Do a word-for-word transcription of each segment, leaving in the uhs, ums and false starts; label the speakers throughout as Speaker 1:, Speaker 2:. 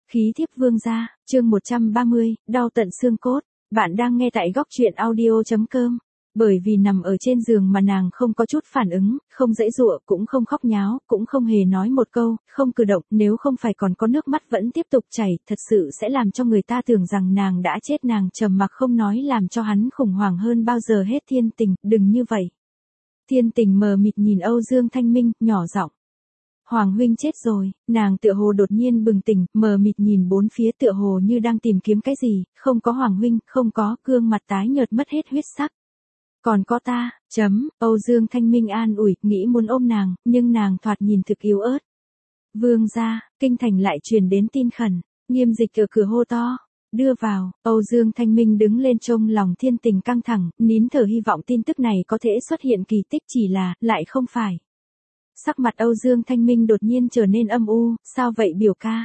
Speaker 1: Khí thiếp vương gia, chương một trăm ba mươi, đau tận xương cốt. Bạn đang nghe tại góc truyện audio chấm com. Bởi vì nằm ở trên giường mà nàng không có chút phản ứng, không giãy giụa, cũng không khóc nháo, cũng không hề nói một câu, không cử động, nếu không phải còn có nước mắt vẫn tiếp tục chảy, thật sự sẽ làm cho người ta tưởng rằng nàng đã chết. Nàng trầm mặc không nói làm cho hắn khủng hoảng hơn bao giờ hết. Thiên Tình, đừng như vậy. Thiên Tình mờ mịt nhìn Âu Dương Thanh Minh, nhỏ giọng. Hoàng huynh chết rồi. Nàng tựa hồ đột nhiên bừng tỉnh, mờ mịt nhìn bốn phía tựa hồ như đang tìm kiếm cái gì, không có Hoàng huynh, không có, gương mặt tái nhợt mất hết huyết sắc. Còn có ta, chấm, Âu Dương Thanh Minh an ủi, nghĩ muốn ôm nàng, nhưng nàng thoạt nhìn thực yếu ớt. Vương gia, kinh thành lại truyền đến tin khẩn, Nghiêm Dịch ở cửa hô to. Đưa vào, Âu Dương Thanh Minh đứng lên trông lòng Thiên Tình căng thẳng, nín thở hy vọng tin tức này có thể xuất hiện kỳ tích, chỉ là, lại không phải. Sắc mặt Âu Dương Thanh Minh đột nhiên trở nên âm u, sao vậy biểu ca?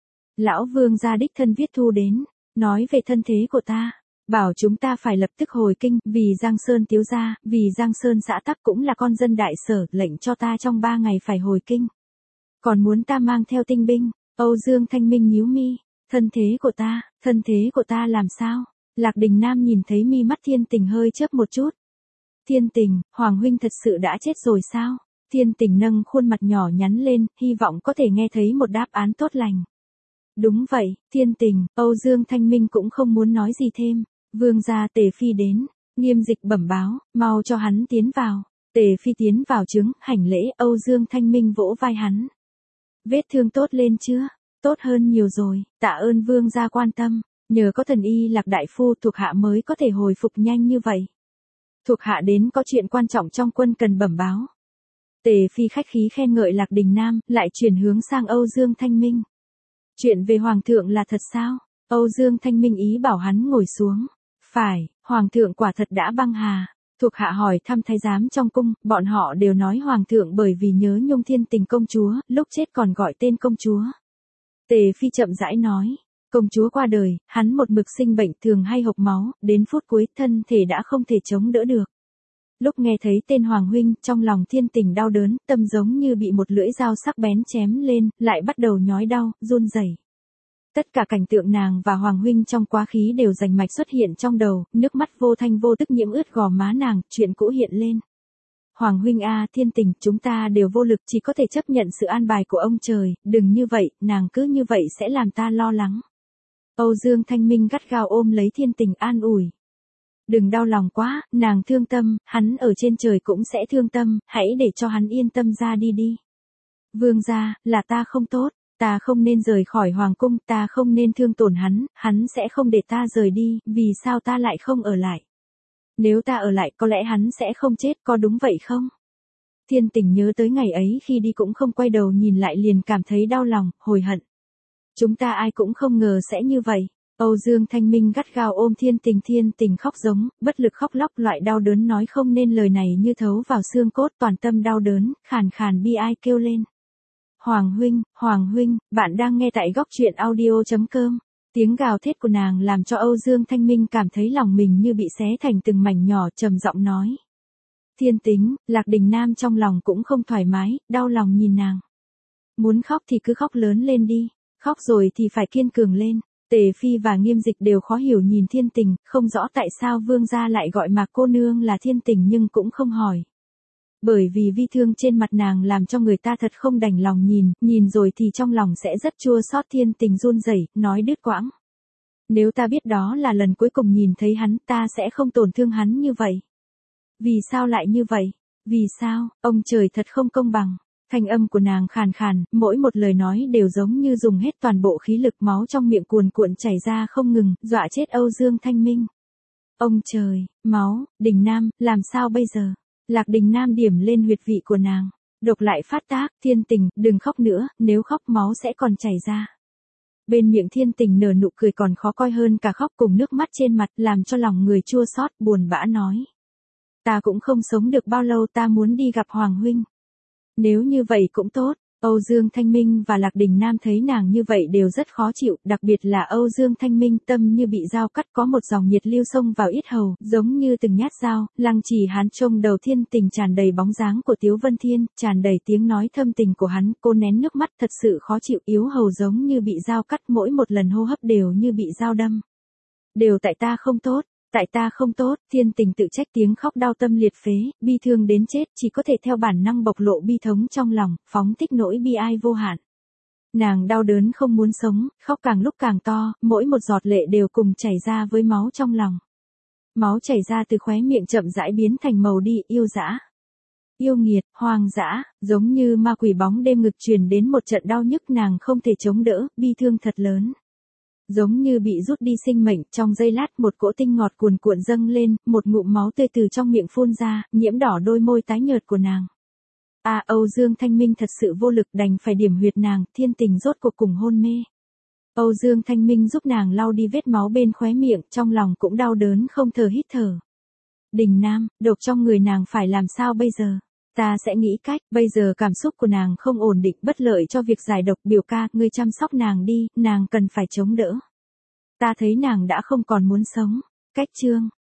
Speaker 1: Lão Vương gia đích thân viết thư đến, nói về thân thế của ta, bảo chúng ta phải lập tức hồi kinh, vì Giang Sơn thiếu gia, vì Giang Sơn xã tắc cũng là con dân đại sở, lệnh cho ta trong ba ngày phải hồi kinh. Còn muốn ta mang theo tinh binh, Âu Dương Thanh Minh nhíu mi, thân thế của ta, thân thế của ta làm sao? Lạc Đình Nam nhìn thấy mi mắt Thiên Tình hơi chớp một chút. Thiên Tình, Hoàng huynh thật sự đã chết rồi sao? Thiên Tình nâng khuôn mặt nhỏ nhắn lên, hy vọng có thể nghe thấy một đáp án tốt lành. Đúng vậy, Thiên Tình, Âu Dương Thanh Minh cũng không muốn nói gì thêm. Vương gia Tề Phi đến, Nghiêm Dịch bẩm báo, mau cho hắn tiến vào. Tề Phi tiến vào trướng, hành lễ, Âu Dương Thanh Minh vỗ vai hắn. Vết thương tốt lên chưa? Tốt hơn nhiều rồi, tạ ơn Vương gia quan tâm, nhờ có thần y Lạc đại phu thuộc hạ mới có thể hồi phục nhanh như vậy. Thuộc hạ đến có chuyện quan trọng trong quân cần bẩm báo. Tề Phi khách khí khen ngợi Lạc Đình Nam, lại chuyển hướng sang Âu Dương Thanh Minh. Chuyện về Hoàng thượng là thật sao? Âu Dương Thanh Minh ý bảo hắn ngồi xuống. Phải, Hoàng thượng quả thật đã băng hà. Thuộc hạ hỏi thăm thái giám trong cung, bọn họ đều nói Hoàng thượng bởi vì nhớ nhung Thiên Tình công chúa, lúc chết còn gọi tên công chúa. Tề Phi chậm rãi nói. Công chúa qua đời, hắn một mực sinh bệnh thường hay hộc máu, đến phút cuối thân thể đã không thể chống đỡ được. Lúc nghe thấy tên Hoàng huynh, trong lòng Thiên Tình đau đớn, tâm giống như bị một lưỡi dao sắc bén chém lên, lại bắt đầu nhói đau, run rẩy. Tất cả cảnh tượng nàng và Hoàng huynh trong quá khứ đều rành mạch xuất hiện trong đầu, nước mắt vô thanh vô tức nhiễm ướt gò má nàng, chuyện cũ hiện lên. Hoàng huynh a, Thiên Tình, chúng ta đều vô lực, chỉ có thể chấp nhận sự an bài của ông trời, đừng như vậy, nàng cứ như vậy sẽ làm ta lo lắng. Âu Dương Thanh Minh gắt gao ôm lấy Thiên Tình an ủi. Đừng đau lòng quá, nàng thương tâm, hắn ở trên trời cũng sẽ thương tâm, hãy để cho hắn yên tâm ra đi đi. Vương gia, là ta không tốt, ta không nên rời khỏi hoàng cung, ta không nên thương tổn hắn, hắn sẽ không để ta rời đi, vì sao ta lại không ở lại? Nếu ta ở lại có lẽ hắn sẽ không chết, có đúng vậy không? Thiên Tình nhớ tới ngày ấy khi đi cũng không quay đầu nhìn lại liền cảm thấy đau lòng, hối hận. Chúng ta ai cũng không ngờ sẽ như vậy. Âu Dương Thanh Minh gắt gao ôm Thiên Tình, Thiên Tình khóc giống, bất lực khóc lóc, loại đau đớn nói không nên lời này như thấu vào xương cốt, toàn tâm đau đớn, khàn khàn bi ai kêu lên. Hoàng huynh, Hoàng huynh, bạn đang nghe tại góc truyện audio chấm com. Tiếng gào thét của nàng làm cho Âu Dương Thanh Minh cảm thấy lòng mình như bị xé thành từng mảnh nhỏ, trầm giọng nói. Thiên Tính, Lạc Đình Nam trong lòng cũng không thoải mái, đau lòng nhìn nàng. Muốn khóc thì cứ khóc lớn lên đi, khóc rồi thì phải kiên cường lên. Tề Phi và Nghiêm Dịch đều khó hiểu nhìn Thiên Tình, không rõ tại sao Vương gia lại gọi Mạc cô nương là Thiên Tình nhưng cũng không hỏi. Bởi vì vi thương trên mặt nàng làm cho người ta thật không đành lòng nhìn, nhìn rồi thì trong lòng sẽ rất chua xót. Thiên Tình run rẩy, nói đứt quãng. Nếu ta biết đó là lần cuối cùng nhìn thấy hắn, ta sẽ không tổn thương hắn như vậy. Vì sao lại như vậy? Vì sao, ông trời thật không công bằng. Thanh âm của nàng khàn khàn, mỗi một lời nói đều giống như dùng hết toàn bộ khí lực, máu trong miệng cuồn cuộn chảy ra không ngừng, dọa chết Âu Dương Thanh Minh. Ông trời, máu, Đình Nam, làm sao bây giờ? Lạc Đình Nam điểm lên huyệt vị của nàng. Độc lại phát tác, Thiên Tình, đừng khóc nữa, nếu khóc máu sẽ còn chảy ra. Bên miệng Thiên Tình nở nụ cười còn khó coi hơn cả khóc, cùng nước mắt trên mặt làm cho lòng người chua xót, buồn bã nói. Ta cũng không sống được bao lâu, ta muốn đi gặp Hoàng huynh. Nếu như vậy cũng tốt, Âu Dương Thanh Minh và Lạc Đình Nam thấy nàng như vậy đều rất khó chịu, đặc biệt là Âu Dương Thanh Minh tâm như bị dao cắt, có một dòng nhiệt lưu xông vào yết hầu, giống như từng nhát dao. Lăng Chỉ Hán trông đầu thiên tình tràn đầy bóng dáng của Tiếu Vân Thiên, tràn đầy tiếng nói thâm tình của hắn, cô nén nước mắt, thật sự khó chịu, yếu hầu giống như bị dao cắt, mỗi một lần hô hấp đều như bị dao đâm. Đều tại ta không tốt. Tại ta không tốt, thiên tình tự trách, tiếng khóc đau tâm liệt phế, bi thương đến chết, chỉ có thể theo bản năng bộc lộ bi thống trong lòng, phóng thích nỗi bi ai vô hạn. Nàng đau đớn không muốn sống, khóc càng lúc càng to, mỗi một giọt lệ đều cùng chảy ra với máu trong lòng. Máu chảy ra từ khóe miệng chậm rãi biến thành màu đi, yêu dã. Yêu nghiệt, hoang dã, giống như ma quỷ bóng đêm ngực truyền đến một trận đau nhức, nàng không thể chống đỡ, bi thương thật lớn. Giống như bị rút đi sinh mệnh, trong giây lát một cỗ tinh ngọt cuồn cuộn dâng lên, một ngụm máu tươi từ trong miệng phun ra, nhiễm đỏ đôi môi tái nhợt của nàng. À, Âu Dương Thanh Minh thật sự vô lực, đành phải điểm huyệt nàng, thiên tình rốt cuộc cùng hôn mê. Âu Dương Thanh Minh giúp nàng lau đi vết máu bên khóe miệng, trong lòng cũng đau đớn không thở hít thở. Đình Nam, độc trong người nàng phải làm sao bây giờ? Ta sẽ nghĩ cách, bây giờ cảm xúc của nàng không ổn định, bất lợi cho việc giải độc. Biểu ca, ngươi chăm sóc nàng đi, nàng cần phải chống đỡ. Ta thấy nàng đã không còn muốn sống. Cách chương